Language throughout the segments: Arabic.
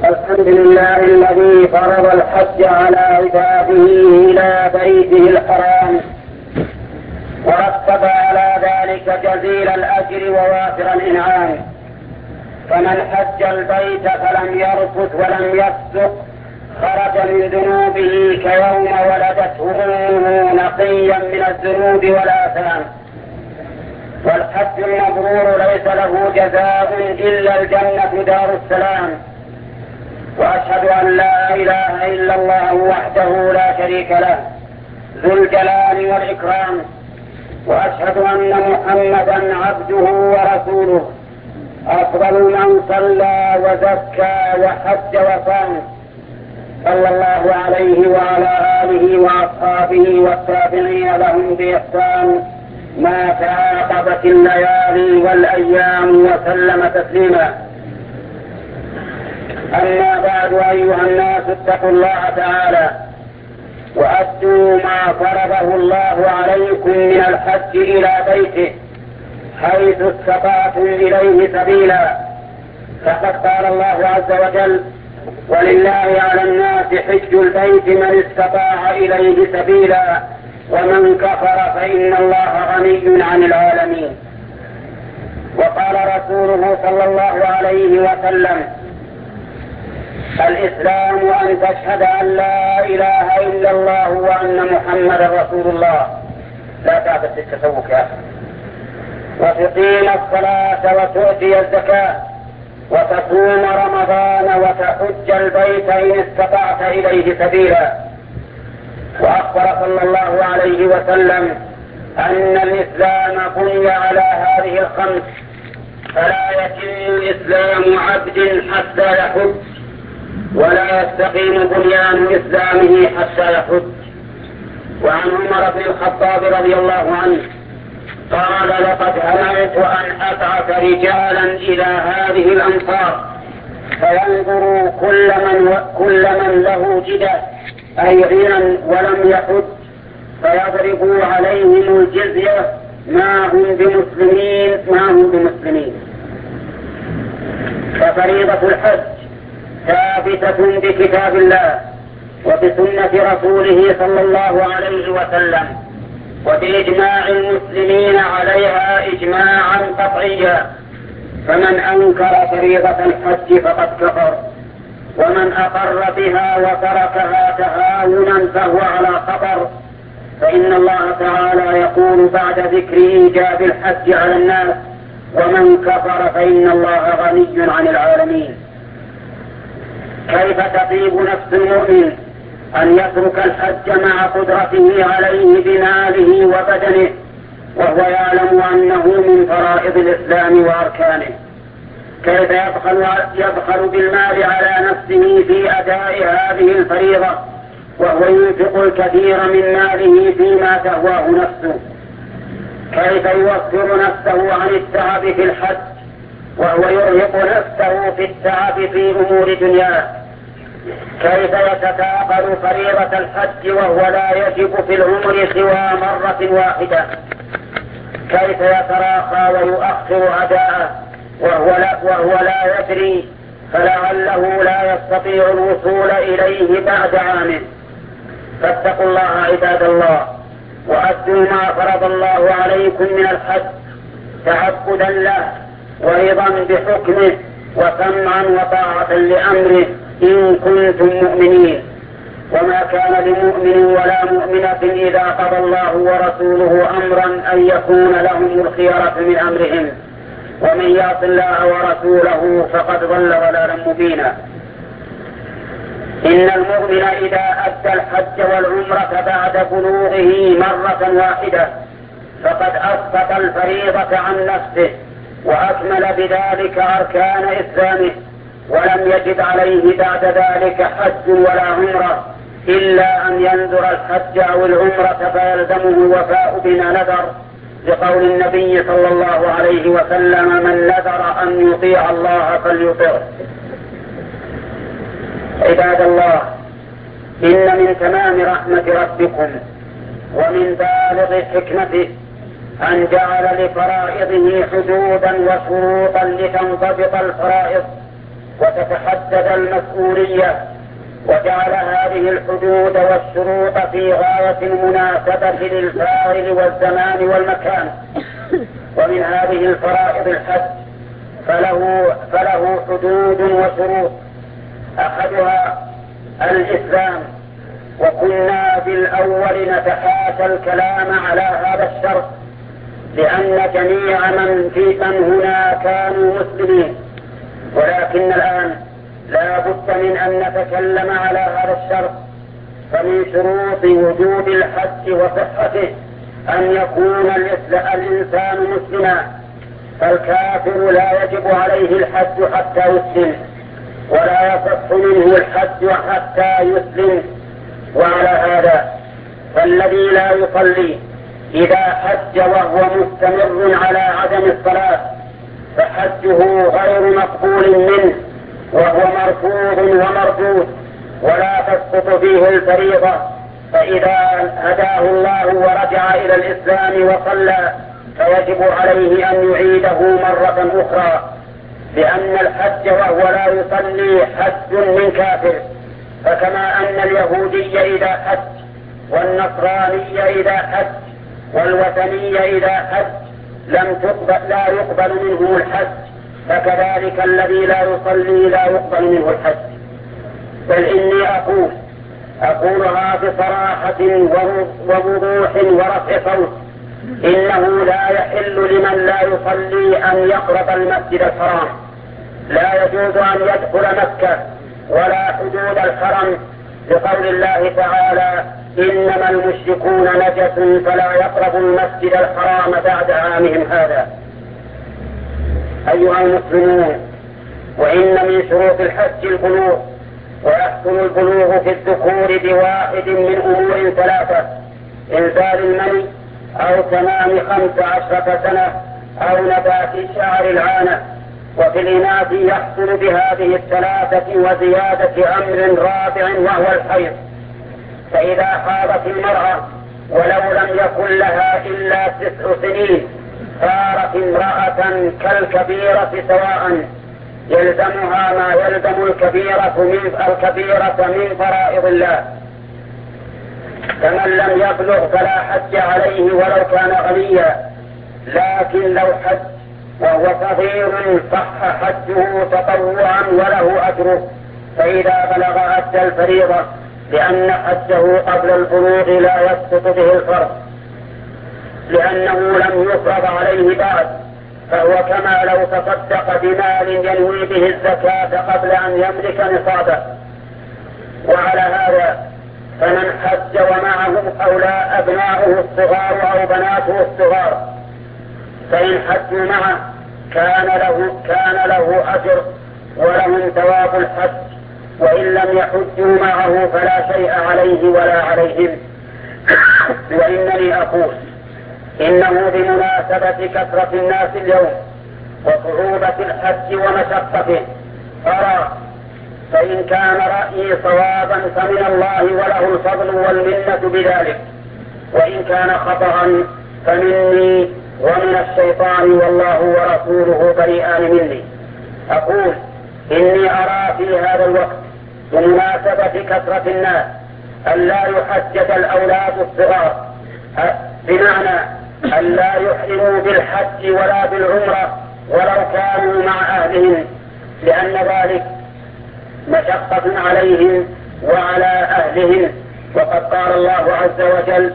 الحمد لله الذي فرض الحج على عباده إلى بيته الحرام ورتب على ذلك جزيل الأجر ووافر الإنعام. فمن حج البيت فلم يرفث ولم يفسق خرج من ذنوبه كيوم ولدته أمه نقيا من الذنوب والآثام. والحج المبرور ليس له جزاء إلا الجنة دار السلام. وأشهد أن لا إله إلا الله وحده لا شريك له ذو الجلال والإكرام. وأشهد أن محمدا عبده ورسوله أفضل من صلى وزكى وحج وصام، صلى الله عليه وعلى آله وأصحابه والتابعين لهم بإحسان ما تعاقبت الليالي والأيام وسلم تسليما. أما بعد، أيها الناس اتقوا الله تعالى وأدوا ما فرضه الله عليكم من الحج إلى بيته حيث استطعتم إليه سبيلا. فقد قال الله عز وجل: ولله على الناس حج البيت من استطاع إليه سبيلا ومن كفر فإن الله غني عن العالمين. وقال رسوله صلى الله عليه وسلم: الإسلام أن تشهد أن لا إله إلا الله وأن محمدا رسول الله. لا تعبث التسوق يا أخي. وتقيم الصلاة وتؤتي الزكاة وتصوم رمضان وتحج البيت إن استطعت إليه سبيلا. وأخبر صلى الله عليه وسلم أن الإسلام بني على هذه الخمس، فلا يتم الإسلام عبد حتى يحج، ولا يستقيم بنيان إسلامه حتى يحج. وعن عمر بن الخطاب رضي الله عنه قال: لقد هممت أن أبعث رجالا إلى هذه الأمصار فينظروا كل من له جدة أي غنى ولم يحج، فيضربوا عليهم الجزية ما هم بمسلمين. ففريضة الحج ثابتة بكتاب الله وبسنة رسوله صلى الله عليه وسلم وبإجماع المسلمين عليها إجماعا قطعيا. فمن أنكر فريضة الحج فقد كفر، ومن أقر بها وتركها تهاونا فهو على خطر. فإن الله تعالى يقول بعد ذكر إيجاب الحج على الناس: ومن كفر فإن الله غني عن العالمين. كيف تطيب نفس المؤمن أن يترك الحج مع قدرته عليه بماله وبدنه وهو يعلم أنه من فرائض الإسلام وأركانه؟ كيف يبخل بالمال على نفسه في أداء هذه الفريضة وهو ينفق الكثير من ماله فيما تهواه نفسه؟ كيف يوفر نفسه عن التعب في الحج وهو يرهق نفسه في التعب في أمور دنياه؟ كيف يتثاقل فريضة الحج وهو لا يجب في العمر سوى مرة واحدة؟ كيف يتراخى ويؤخر أداءه وهو لا يدري، فلعله لا يستطيع الوصول إليه بعد عامه؟ فاتقوا الله عباد الله وأدوا ما فرض الله عليكم من الحج تعبدا له ورضا بحكمه وسمعا وطاعة لأمره إن كنتم مؤمنين. وما كان لمؤمن ولا مؤمنة إذا قضى الله ورسوله أمرا أن يكون لهم الخيرة من أمرهم، ومن يعص الله ورسوله فقد ضل ضلالا مبينا. إن المؤمن إذا أدى الحج والعمرة بعد بلوغه مرة واحدة فقد أسقط الفريضة عن نفسه وأكمل بذلك أركان إسلامه، ولم يجب عليه بعد ذلك حج ولا عمرة إلا أن ينذر الحج أو العمرة فيلزمه الوفاء بما نذر، لقول النبي صلى الله عليه وسلم: من نذر أن يطيع الله فليطعه. عباد الله، إن من تمام رحمة ربكم ومن بالغ حكمته أن جعل لفرائضه حدودا وشروطا لتنضبط الفرائض وتتحدد المسؤولية، وجعل هذه الحدود والشروط في غاية المناسبة للفاعل والزمان والمكان. ومن هذه الفرائض الحج فله حدود وشروط، أحدها الإسلام، وكنا بالأول نتحاشى الكلام على هذا الشرط لأن جميع من هنا كانوا مسلمين، ولكن الآن لا بد من أن نتكلم على هذا الشرط. فمن شروط وجوب الحج وصحته أن يكون الإنسان مسلما، فالكافر لا يجب عليه الحج حتى يسلم، ولا يصح منه الحج حتى يسلم. وعلى هذا فالذي لا يصلي إذا حج وهو مستمر على عدم الصلاة فحجه غير مقبول منه، وهو مرفوض ومردود، ولا تسقط فيه الفريضة. فإذا هداه الله ورجع إلى الإسلام وصلى فيجب عليه أن يعيده مرة أخرى، لأن الحج وهو لا يصلي حج من كافر. فكما أن اليهودي إذا حج والنصراني إذا حج والوثني إذا حج لا يقبل منه الحج، فكذلك الذي لا يصلي لا يقبل منه الحج. بل إني أقولها بصراحة ووضوح ورفع صوت: إنه لا يحل لمن لا يصلي أن يقرب المسجد الحرام، لا يجوز أن يدخل مكة ولا حدود الحرم، لقول الله تعالى: إنما المشركون نجس فلا يقربوا المسجد الحرام بعد عامهم هذا. أيها المسلمون، وإن من شروط الحج البلوغ، ويحصل البلوغ في الذكور بواحد من أمور ثلاثة: إنزال المني، أو تمام 15 سنة، أو نبات شعر العانة. وفي الإناث يحصل بهذه الثلاثة وزيادة أمر رابع وهو الحيض. فإذا حاضت المرأة ولو لم يكن لها إلا 9 سنين صارت امرأة كالكبيرة سواء، يلزمها ما يلزم الكبيرة من فرائض الله. فمن لم يبلغ فلا حج عليه ولو كان غنيا، لكن لو حج وهو صغير صح حجه تطوعا وله أجره فإذا بلغ أدى الفريضة، لأن حجه قبل البلوغ لا يسقط به الفرض، لأنه لم يفرض عليه بعد، فهو كما لو تصدق بمال ينوي به الزكاة قبل أن يملك نصابه. وعلى هذا فمن حج ومعه أبناؤه الصغار أو بناته الصغار فإن حجوا معه كان له أجر ولهم ثواب الحج، وإن لم يحجوا معه فلا شيء عليه ولا عليهم. وإنني أقول إنه بمناسبة كثرة الناس اليوم وصعوبة الحج ومشقته أرى، فإن كان رأيي صوابا فمن الله وله الفضل والمنة بذلك، وإن كان خطأ فمني ومن الشيطان، والله ورسوله بريئان مني. أقول إني أرى في هذا الوقت بمناسبة كثرة الناس أن لا يحجج الأولاد الصغار، بمعنى أن لا يحرموا بالحج ولا بالعمرة ولو كانوا مع أهلهم، لأن ذلك مشقة عليهم وعلى أهلهم. وقد قال الله عز وجل: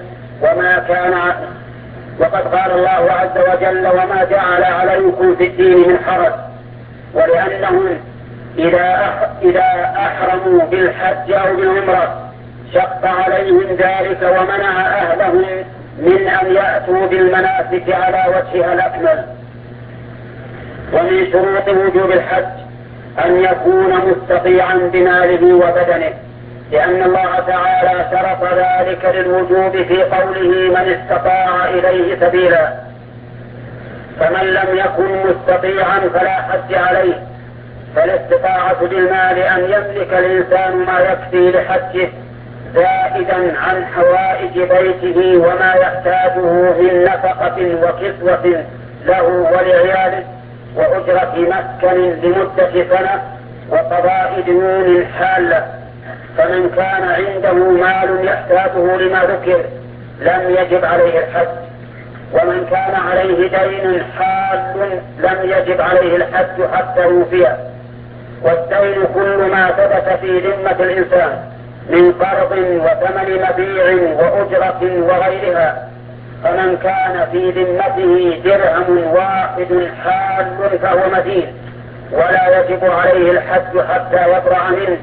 وما جعل عليكم في الدين من حرج. ولأنهم إذا أحرموا بالحج أو بالعمرة شق عليهم ذلك ومنع أهلهم من أن يأتوا بالمناسك على وجهها الأكمل. ومن شروط وجوب الحج أن يكون مستطيعا بماله وبدنه، لأن الله تعالى شرط ذلك للوجوب في قوله: من استطاع إليه سبيلا. فمن لم يكن مستطيعا فلا حج عليه. فالاستطاعة بالمال أن يملك الإنسان ما يكفي لحجه زائدا عن حوائج بيته وما يحتاجه من نفقة وكسوة له ولعياله، وأجرة مسكن لمدة سنة وقضاء ديون حالة. فمن كان عنده مال يحتاجه لما ذكر لم يجب عليه الحج، ومن كان عليه دين حال لم يجب عليه الحج حتى يوفيه. والدين كل ما ثبت في ذمة الإنسان من قرض وثمن مبيع وأجرة وغيرها. فمن كان في ذمته درهم واحد حال فهو مدين، ولا يجب عليه الحج حتى يبرأ منه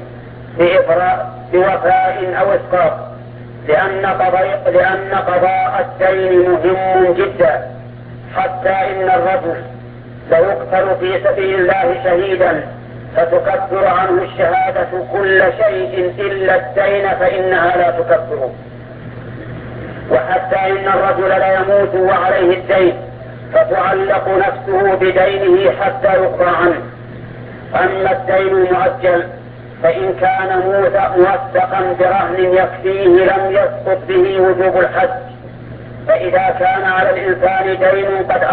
بوفاء أو إسقاط، لأن قضاء الدين مهم جدا، حتى إن الرجل ليقتل في سبيل الله شهيدا فتكفر عنه الشهادة كل شيء إلا الدين فإنها لا تكفره. وحتى إن الرجل ليموت وعليه الدين فتعلق نفسه بدينه حتى يقضى عنه. أما الدين المؤجل فإن كان موثقا برهن يكفيه لم يسقط به وجوب الحج. فإذا كان على الإنسان دين قد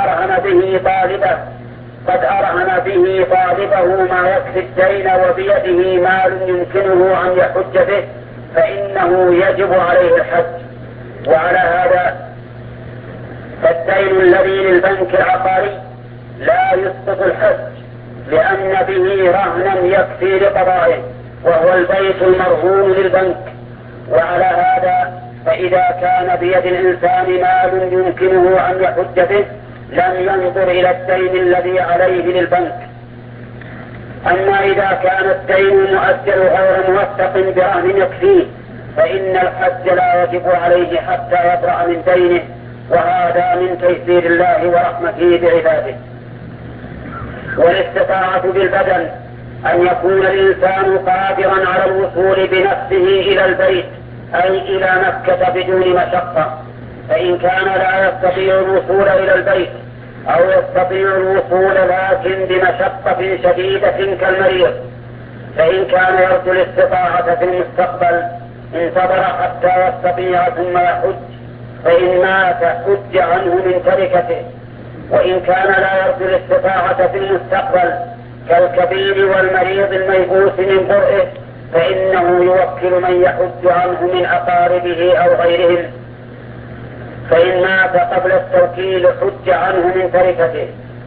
أرهن به طالبه ما يكفي الدين وبيده مال يمكنه أن يحج به فإنه يجب عليه الحج. وعلى هذا فالدين الذي للبنك العقاري لا يسقط الحج، لأن به رهنا يكفي لقضائه وهو البيت المرهون للبنك. وعلى هذا فإذا كان بيد الإنسان مال يمكنه أن يحج به لم ينظر إلى الدين الذي عليه للبنك. أما إذا كان الدين المؤجل غير موثق برهن يكفيه فإن الحج لا يجب عليه حتى يبرأ من دينه، وهذا من تيسير الله ورحمته بعباده. والاستطاعة بالبدن أن يكون الإنسان قادرا على الوصول بنفسه إلى البيت أي إلى مكة بدون مشقة. فإن كان لا يستطيع الوصول إلى البيت أو يستطيع الوصول لكن بمشقة شديدة كالمريض، فإن كان يرجو الاستطاعة في المستقبل انتظر حتى يستطيع ثم يحج، فإن مات حج عنه من تركته. وإن كان لا يرجو الاستطاعة في المستقبل كالكبير والمريض الميبوس من برئه فإنه يوكل من يحج عنه من أقاربه أو غيرهم، فإن مات قبل التوكيل حج عنه من تركته.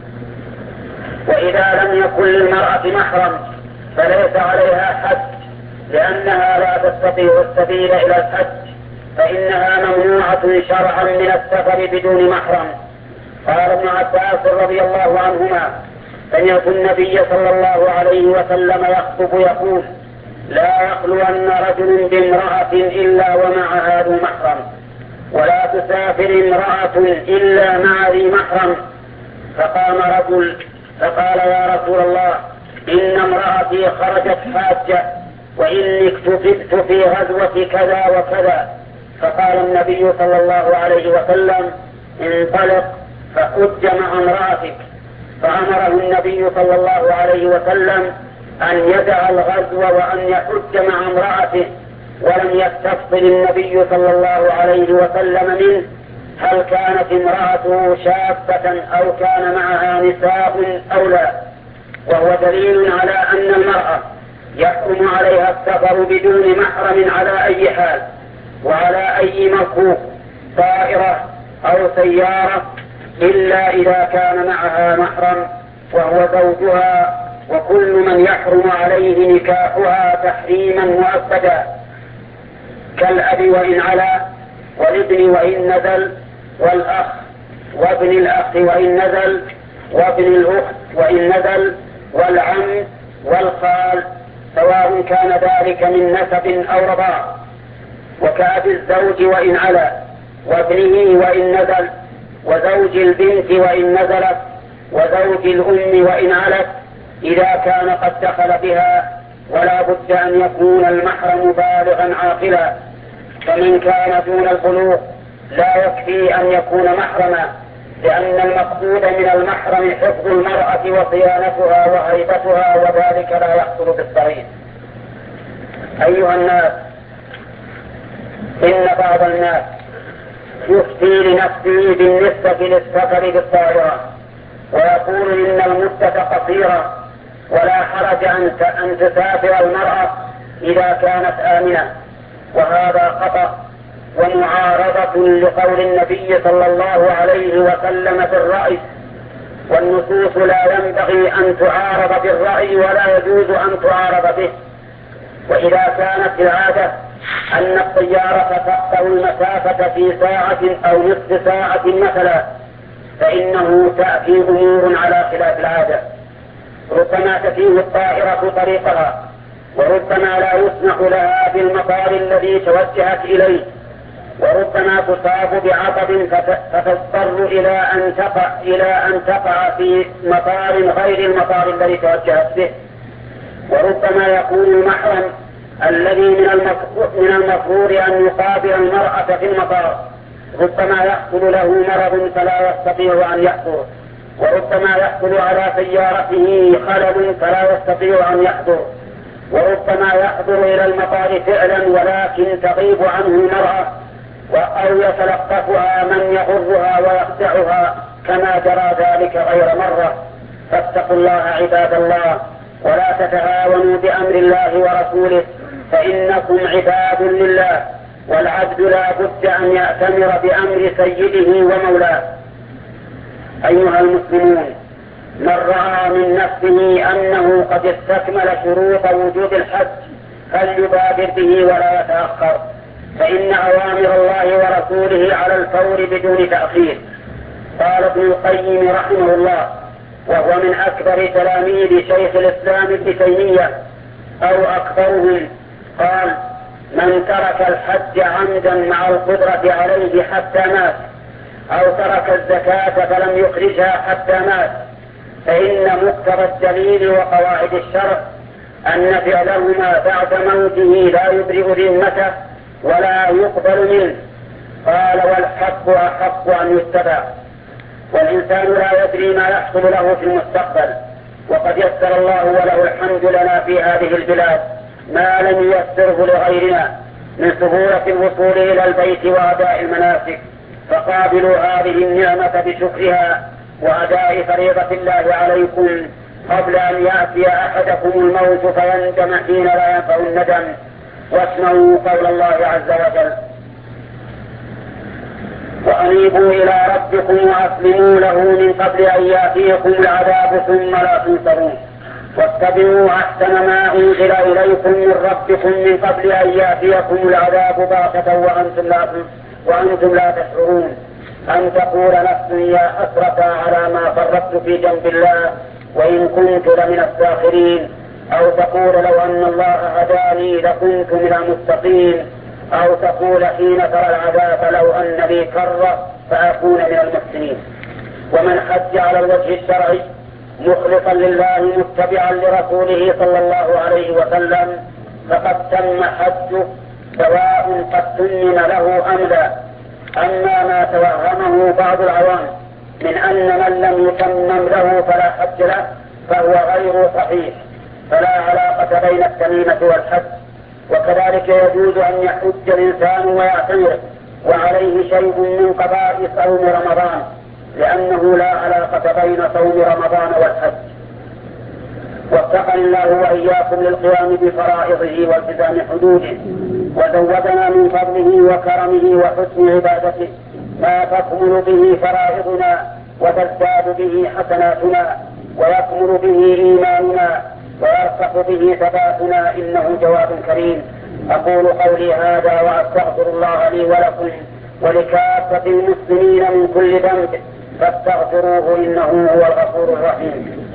وإذا لم يكن للمرأة محرم فليس عليها حج، لأنها لا تستطيع السبيل إلى الحج، فإنها ممنوعة شرعا من السفر بدون محرم. قال ابن عباس رضي الله عنهما: سمعت النبي صلى الله عليه وسلم يخطب يقول: لا يخلون رجل بامرأة إلا ومعها ذو محرم، ولا تسافر امرأة إلا مع ذي محرم. فقام رجل فقال: يا رسول الله، إن امرأتي خرجت حاجة وإني اكتفت في غزوة كذا وكذا. فقال النبي صلى الله عليه وسلم: انطلق فحج مع امرأتك. فأمره النبي صلى الله عليه وسلم أن يدع الغزو وأن يحج مع امرأته، ولم يستفصل النبي صلى الله عليه وسلم منه هل كانت امرأته شابة أو كان معها نساء أو لا. وهو دليل على أن المرأة يحرم عليها السفر بدون محرم على أي حال وعلى أي مركوب، طائرة أو سيارة، إلا إذا كان معها محرم وهو زوجها، وكل من يحرم عليه نكاحها تحريما مؤبدا، كالأب وإن علا، والابن وإن نزل، والأخ وابن الأخ وإن نزل، وابن الأخت وإن نزل، والعم والخال، سواء كان ذلك من نسب أو رضاع، وكأب الزوج وإن علا، وابنه وإن نزل، وزوج البنت وإن نزلت، وزوج الأم وإن علت، إذا كان قد دخل بها، ولا بد أن يكون المحرم بالغا عاقلا. فمن كان دون البلوغ لا يكفي أن يكون محرما، لأن المقصود من المحرم حفظ المرأة وصيانتها وهيبتها، وذلك لا يحصل بالصغير. أيها الناس، إن بعض الناس يفتي لنفسه بالنسبة للسفر بالطائرة ويقول إن المدة قصيرة ولا حرج أن تسافر المرأة إذا كانت آمنة، وهذا خطأ ومعارضة لقول النبي صلى الله عليه وسلم في الرأي، والنصوص لا ينبغي أن تعارض بالرأي ولا يجوز أن تعارض به. وإذا كانت العادة أن الطيارة تقطع المسافة في ساعة أو نصف ساعة مثلا، فإنه تأتي أمور على خلاف العادة، ربما تتيه الطائرة طريقها، وربما لا يسمح لها بالمطار الذي توجهت إليه، وربما تصاب بعطب فتضطر إلى أن تقع في مطار غير المطار الذي توجهت به، وربما يكون المحرم الذي من المفروض أن يقابل المرأة في المطار ربما يحصل له مرض فلا يستطيع أن يحضر، وربما يحصل على سيارته خلل فلا يستطيع أن يحضر، وربما يحضر إلى المطار فعلا ولكن تغيب عنه المرأة أو يتلقفها من يغرها ويخدعها كما جرى ذلك غير مرة. فاتقوا الله عباد الله، ولا تتهاونوا بأمر الله ورسوله، فإنكم عباد لله، والعبد لا بد أن يأتمر بأمر سيده ومولاه. أيها المسلمون، من رأى من نفسه أنه قد استكمل شروط وجوب الحج فليبادر به ولا يتأخر، فإن أوامر الله ورسوله على الفور بدون تأخير. قال ابن القيم رحمه الله، وهو من أكبر تلاميذ شيخ الإسلام ابن تيمية أو أكبرهم، قال: من ترك الحج عمدا مع القدرة عليه حتى مات، أو ترك الزكاة فلم يخرجها حتى مات، فإن مقتضى الدليل وقواعد الشرع أن فعلهما بعد موته لا يبرئ ذمته ولا يقبل منه. قال: والحق أحق أن يتبع. والإنسان لا يدري ما يحصل له في المستقبل، وقد يسر الله وله الحمد لنا في هذه البلاد ما لم ييسره لغيرنا من سهولة الوصول إلى البيت وأداء المناسك، فقابلوا هذه النعمة بشكرها وأداء فريضة الله عليكم قبل أن يأتي أحدكم الموت فيندم حين لا ينفع الندم. واسمعوا قول الله عز وجل: وأنيبوا إلى ربكم وأسلموا له من قبل أن يأتيكم العذاب ثم لا تنصرون، واتبعوا أحسن ما أنزل إليكم من ربكم من قبل أن يأتيكم العذاب بغتة وأنتم لا تشعرون، أن تقول نفس يا حسرة على ما فرطت في جنب الله وإن كنت لمن الساخرين، أو تقول لو أن الله هداني لكنت من المتقين، أو تقول حين ترى العذاب لو أن لي كرة فأكون من المحسنين. ومن حج على الوجه الشرعي مخلصا لله متبعا لرسوله صلى الله عليه وسلم فقد تم حجه، سواء قد تمم له أم لا. أما ما توهمه بعض العوام من أن من لم يتمم له فلا حج له فهو غير صحيح، فلا علاقة بين التميمة والحج. وكذلك يجوز أن يحج الإنسان ويعتمر وعليه شيء من قضاء صوم رمضان، لأنه لا علاقة بين صوم رمضان والحج. وفقني الله وإياكم للقيام بفرائضه والتزام حدوده، وزودنا من فضله وكرمه وحسن عبادته ما تكمل به فرائضنا وتزداد به حسناتنا ويكمل به إيماننا ويرفق به ثباتنا، إنه جواد كريم. أقول قولي هذا وأستغفر الله لي ولكم ولكافة المسلمين من كل ذنب فاستغفروه إنه هو الغفور الرحيم.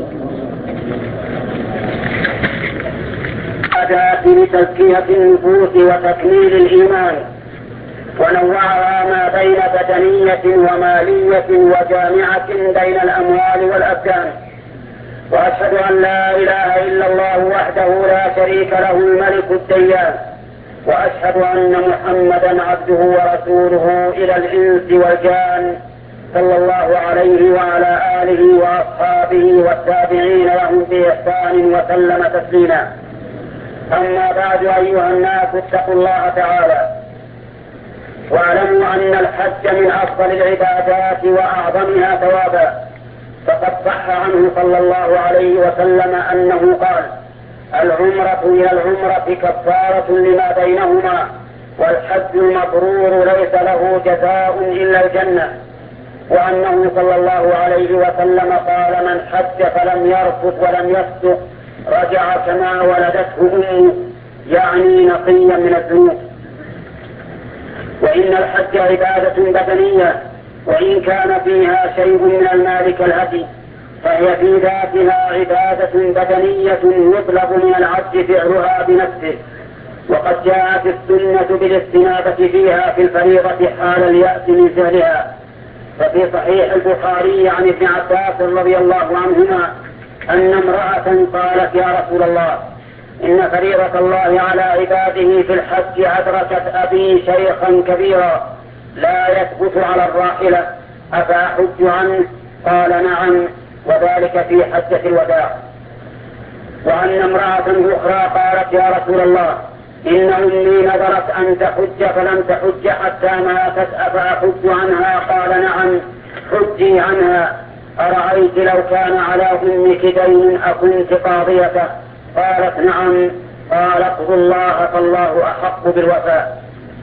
أداة لتزكية النفوس وتكميل الإيمان، ونوعها ما بين بدنية ومالية وجامعة بين الأموال والأبدان. وأشهد أن لا إله إلا الله وحده لا شريك له الملك الديان، وأشهد أن محمدا عبده ورسوله إلى الإنس والجان صلى الله عليه وعلى آله وأصحابه والتابعين لهم بإحسان وسلم تسليما. أما بعد، أيها الناس اتقوا الله تعالى واعلموا أن الحج من أفضل العبادات وأعظمها ثوابا، فقد صح عنه صلى الله عليه وسلم أنه قال: العمرة إلى العمرة كفارة لما بينهما، والحج المبرور ليس له جزاء إلا الجنة. وأنه صلى الله عليه وسلم قال: من حج فلم يرفث ولم يفسق رجع كما ولدته أمه، يعني نقيا من الذنوب. وإن الحج عبادة بدنية، وإن كان فيها شيء من المال كالهدي، فهي في ذاتها عبادة بدنية يطلب من العبد فعلها بنفسه. وقد جاءت السنة بالاستنابة فيها في الفريضة حال اليأس من فعلها. ففي صحيح البخاري عن ابن عباس رضي الله عنهما أن امرأة قالت: يا رسول الله، إن فريضة الله على عباده في الحج أدركت أبي شيخا كبيرا لا يثبت على الراحلة، أفأحج عنه؟ قال: نعم، وذلك في حجة الوداع. وأن امرأة أخرى قالت: يا رسول الله، إن أمي نذرت أن تحج فلم تحج حتى ماتت، أفأحج عنها؟ قال: نعم، حجي عنها. أرأيت لو كان على أمك دين أكنت قاضيته؟ قالت: نعم. قال: اقضوا الله فالله أحق بالوفاء.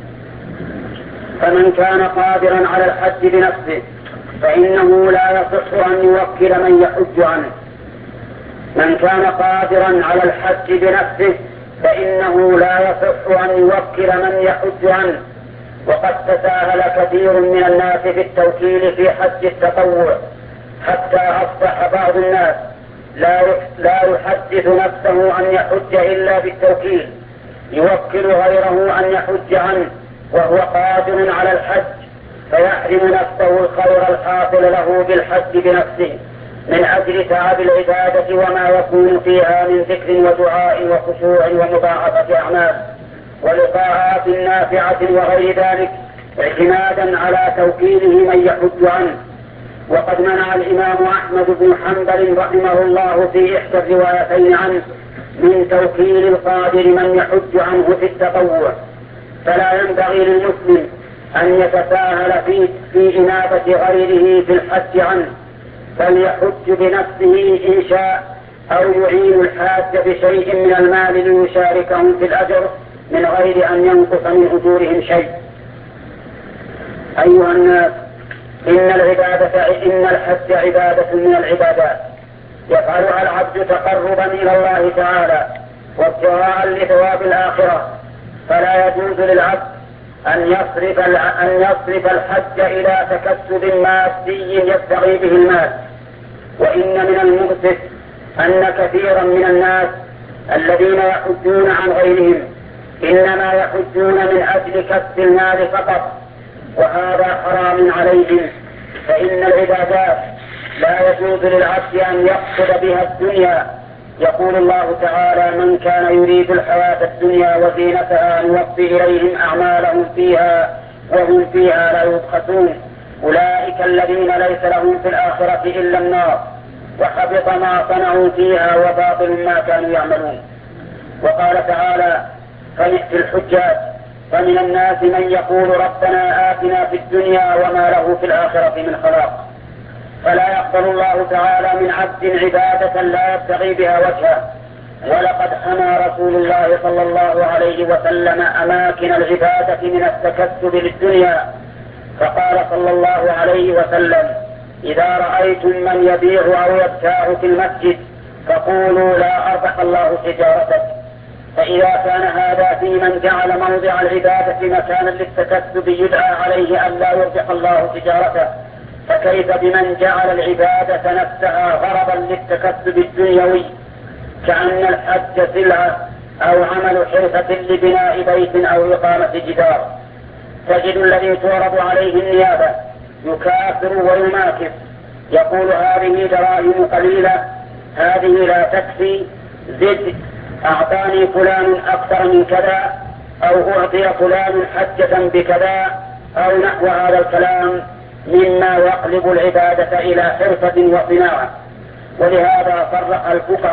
فمن كان قادرا على الحج بنفسه فإنه لا يصح أن يوكل من يحج عنه. من كان قادرا على الحج بنفسه فإنه لا يصح أن يوكل من يحج عنه. وقد تساهل كثير من الناس في التوكيل في حج التطوع، حتى أصبح بعض الناس لا يحدث نفسه أن يحج إلا بالتوكيل، يوكل غيره أن يحج عنه وهو قادر على الحج، فيحرم نفسه الخير الحاصل له بالحج بنفسه من أجل تعب العبادة وما يكون فيها من ذكر ودعاء وخشوع ومضاعفة أعمال ولقاءات نافعة وغير ذلك، اعتمادا على توكيله من يحج عنه. وقد منع الإمام أحمد بن حنبل رحمه الله في إحدى الروايتين عنه من توكيل القادر من يحج عنه في التطوع. فلا ينبغي للمسلم أن يتساهل في إنابة غيره في الحج عنه، بل يحج بنفسه إن شاء، أو يعين الحاج بشيء من المال ليشاركهم في الأجر من غير أن ينقص من أجورهم شيء. أيها الناس، إن الحج عبادة من العبادات يفعلها العبد تقربا إلى الله تعالى وابتغاء لثواب الآخرة، فلا يجوز للعبد أن يصرف الحج إلى تكسب مادي يبتغي به المال. وإن من المؤسف أن كثيرا من الناس الذين يحجون عن غيرهم إنما يحجون من أجل كسب المال فقط، وهذا حرام عليهم. فإن العبادات لا يجوز للعبد أن يقصد بها الدنيا. يقول الله تعالى: من كان يريد الحياة الدنيا وزينتها نوفي إليهم أعمالهم فيها وهم فيها لا يبخسون، أولئك الذين ليس لهم في الآخرة إلا النار، وحبط ما صنعوا فيها وباطل ما كانوا يعملون. وقال تعالى في الحجاج: فمن الناس من يقول ربنا آتنا في الدنيا وما له في الآخرة من خلاق. فلا يقبل الله تعالى من عبد عبادة لا يبتغي بها وجهه. ولقد حمى رسول الله صلى الله عليه وسلم أماكن العبادة من التكسب للدنيا، فقال صلى الله عليه وسلم: إذا رأيتم من يبيع أو يبتاع في المسجد فقولوا لا أربح الله تجارتك. فإذا كان هذا في من جعل موضع العبادة مكانا للتكسب يدعى عليه أن لا يربح الله تجارته، فكيف بمن جعل العبادة نفسها غرضا للتكسب الدنيوي، كأن الحج سلعة أو عمل حرفة لبناء بيت أو إقامة جدار. تجد الذي تعرض عليه النيابة يكافر ويماكس، يقول: هذه دراهم قليلة، هذه لا تكفي، زد، أعطاني فلان أكثر من كذا، أو أعطي فلان حجة بكذا، أو نحو هذا الكلام مما يقلب العبادة إلى حرفة وصناعة. ولهذا صرح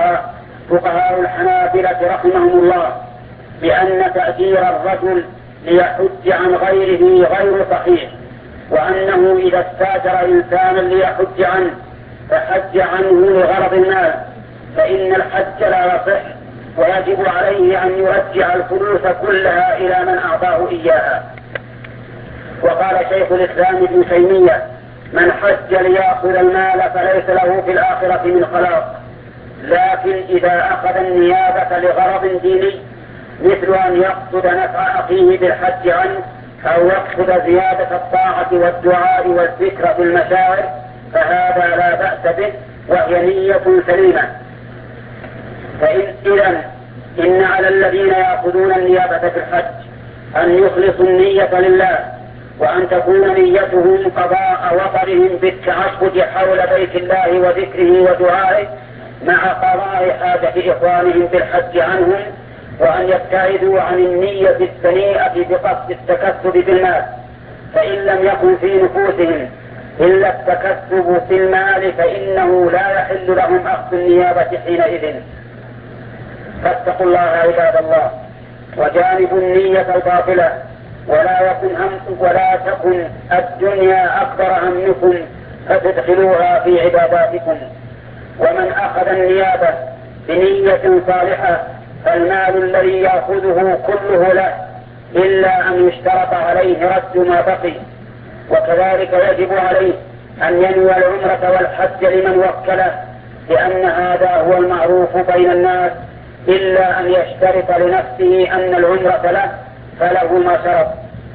فقهاء الحنابلة رحمهم الله بأن تأجير الرجل ليحج عن غيره غير صحيح، وأنه إذا استاجر إنسانا ليحج عنه فحج عنه لغرض المال فإن الحج لا يصح، ويجب عليه أن يرجع الفلوس كلها إلى من أعطاه إياها. وقال شيخ الإسلام ابن تيمية: من حج ليأخذ المال فليس له في الآخرة من خلاق، لكن إذا أخذ النيابة لغرض ديني مثل أن يقصد نفع أخيه بالحج عنه، أو يقصد زيادة الطاعة والدعاء والذكر في المشاعر، فهذا لا بأس به، وهي نية سليمة. إن على الذين يأخذون النيابة في الحج أن يخلصوا النية لله، وأن تكون نيتهم قضاء وطرهم بالتعبد حول بيت الله وذكره ودعائه مع قضاء حاجة إخوانهم بالحج عنهم، وأن يبتعدوا عن النية السيئة بقصد التكسب بالمال، فإن لم يكن في نفوسهم إلا التكسب في المال فإنه لا يحل لهم أخذ النيابة حينئذ. فاتقوا الله عباد الله، وجانبوا النية الباطلة، ولا تكن الدنيا أكبر همكم فتدخلوها في عباداتكم. ومن أخذ النيابة بنية صالحة فالمال الذي يأخذه كله له، إلا أن يشترط عليه رد ما بقي. وكذلك يجب عليه أن ينوي العمرة والحج لمن وكله، لأن هذا هو المعروف بين الناس، إلا أن يشترط لنفسه أن العمرة له فله ما شرط.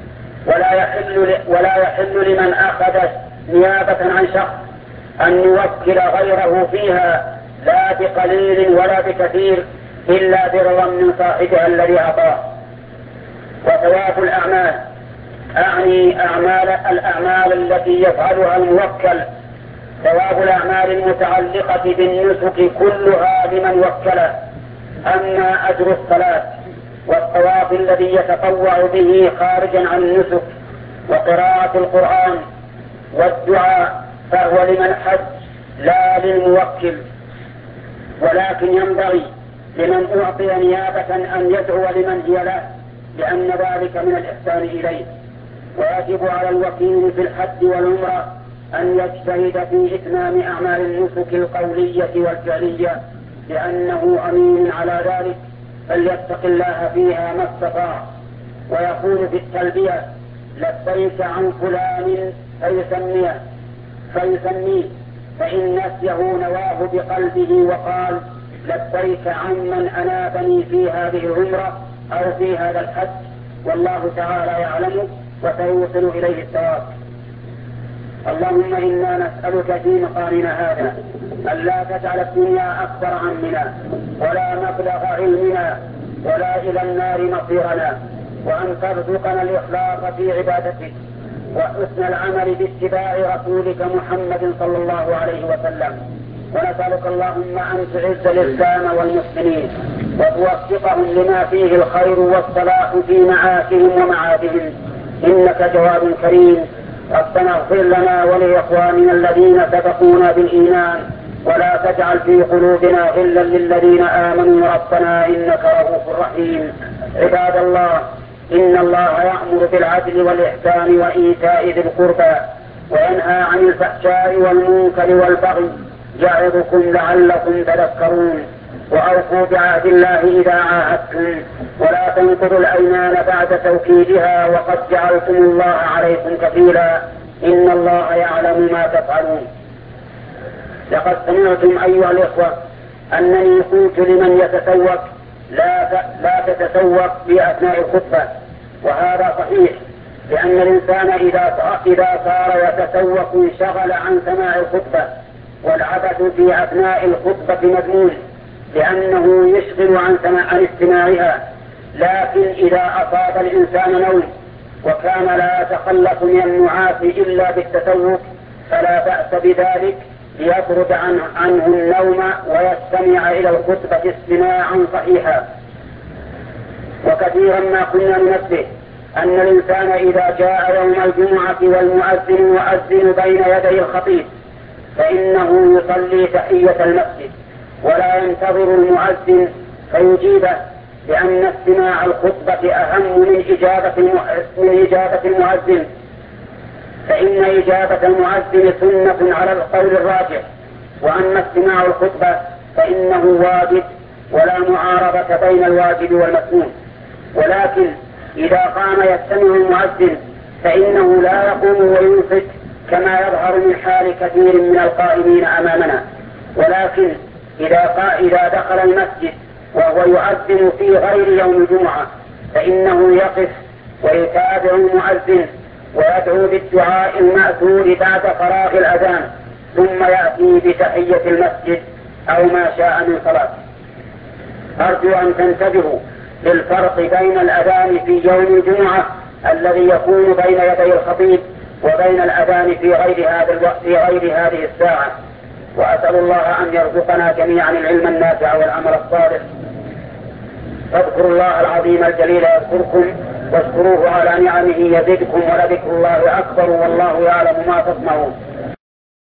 ولا يحل لمن أخذ نيابة عن شخص أن يوكل غيره فيها، لا بقليل ولا بكثير، إلا برضا من صاحبها الذي أعطاه. وثواب الأعمال، أعني الأعمال التي يفعلها الموكل، ثواب الأعمال المتعلقة بالنسك كلها لمن وكله. أما أجر الصلاة والطواف الذي يتطوع به خارجا عن النسك وقراءة القرآن والدعاء فهو لمن حج لا للموكل. ولكن ينبغي لمن أعطي نيابة أن يدعو لمن هي له، لأن ذلك من الإحسان إليه. ويجب على الوكيل في الحج والعمرة أن يجتهد في إتمام أعمال النسك القولية والفعلية، لأنه أمين على ذلك، فليتق الله فيها ما استطاع. ويقول في التلبية: لبيك عن فلان فيسميه، فإن نسيه نواه بقلبه وقال: لبيك عمن أنابني في هذه العمرة أو في هذا الحج، والله تعالى يعلم وسيوصل إليه الثواب. اللهم إنا نسألك في مقامنا هذا ألا تجعل الدنيا أكبر همنا ولا مبلغ علمنا ولا إلى النار مصيرنا، وأن ترزقنا الإخلاص في عبادتك وحسن العمل باتباع رسولك محمد صلى الله عليه وسلم. ونسألك اللهم أن تعز الإسلام والمسلمين وتوفقهم لما فيه الخير والصلاح في معاشهم ومعادهم، إنك جواد كريم. ربنا اغفر لنا ولإخواننا الذين سبقونا بالإيمان، ولا تجعل في قلوبنا غلا للذين آمنوا ربنا إنك رؤوف رحيم. عباد الله، إن الله يأمر بالعدل والإحسان وإيتاء ذي القربى وينهى عن الفحشاء والمنكر والبغي، يعظكم لعلكم تذكرون. وأوفوا بعهد الله إذا عاهدتم، ولا تنقضوا الأيمان بعد توكيدها، وقد جعلتم الله عليكم كفيلا، إن الله يعلم ما تفعلون. لقد سمعتم أيها الإخوة أنني قلت لمن يتسوق لا تتسوق في أثناء الخطبة، وهذا صحيح، لأن الإنسان إذا صار يتسوق انشغل عن سماع الخطبة، والعبث في أثناء الخطبة مذموم لأنه يشغل عن استماعها. لكن إذا أصاب الإنسان نوم وكان لا يتخلص من النعاس إلا بالتسوق فلا بأس بذلك، ليطرد عنه النوم ويستمع إلى الخطبة استماعا صحيحا. وكثيرا ما كنا ننبه أن الإنسان إذا جاء يوم الجمعة والمؤذن يؤذن بين يدي الخطيب فإنه يصلي تحية المسجد ولا ينتظر المؤذن فيجيبه، لأن استماع الخطبة أهم من إجابة المؤذن، فإن إجابة المؤذن سنة على القول الراجح، وأما استماع الخطبة فإنه واجب ولا معارضة بين الواجب والمسنون، ولكن إذا قام يستمع المؤذن فإنه لا يقوم وينصت كما يظهر من حال كثير من القائمين أمامنا، ولكن إذا دخل المسجد وهو يؤذن في غير يوم الجمعة فإنه يقف ويتابع المؤذن ويدعو بالدعاء المأثور بعد فراغ الأذان، ثم يأتي بتحية المسجد أو ما شاء من صلاة. أرجو أن تنتبهوا للفرق بين الأذان في يوم الجمعة الذي يكون بين يدي الخطيب وبين الأذان في غير هذا الوقت في غير هذه الساعة، وأسأل الله أن يرزقنا جميعا العلم النافع والعمل الصالح. فاذكروا الله العظيم الجليل يذكركم واشكروه على نعمه يزدكم ولذكر الله أكبر والله يعلم ما تصنعون.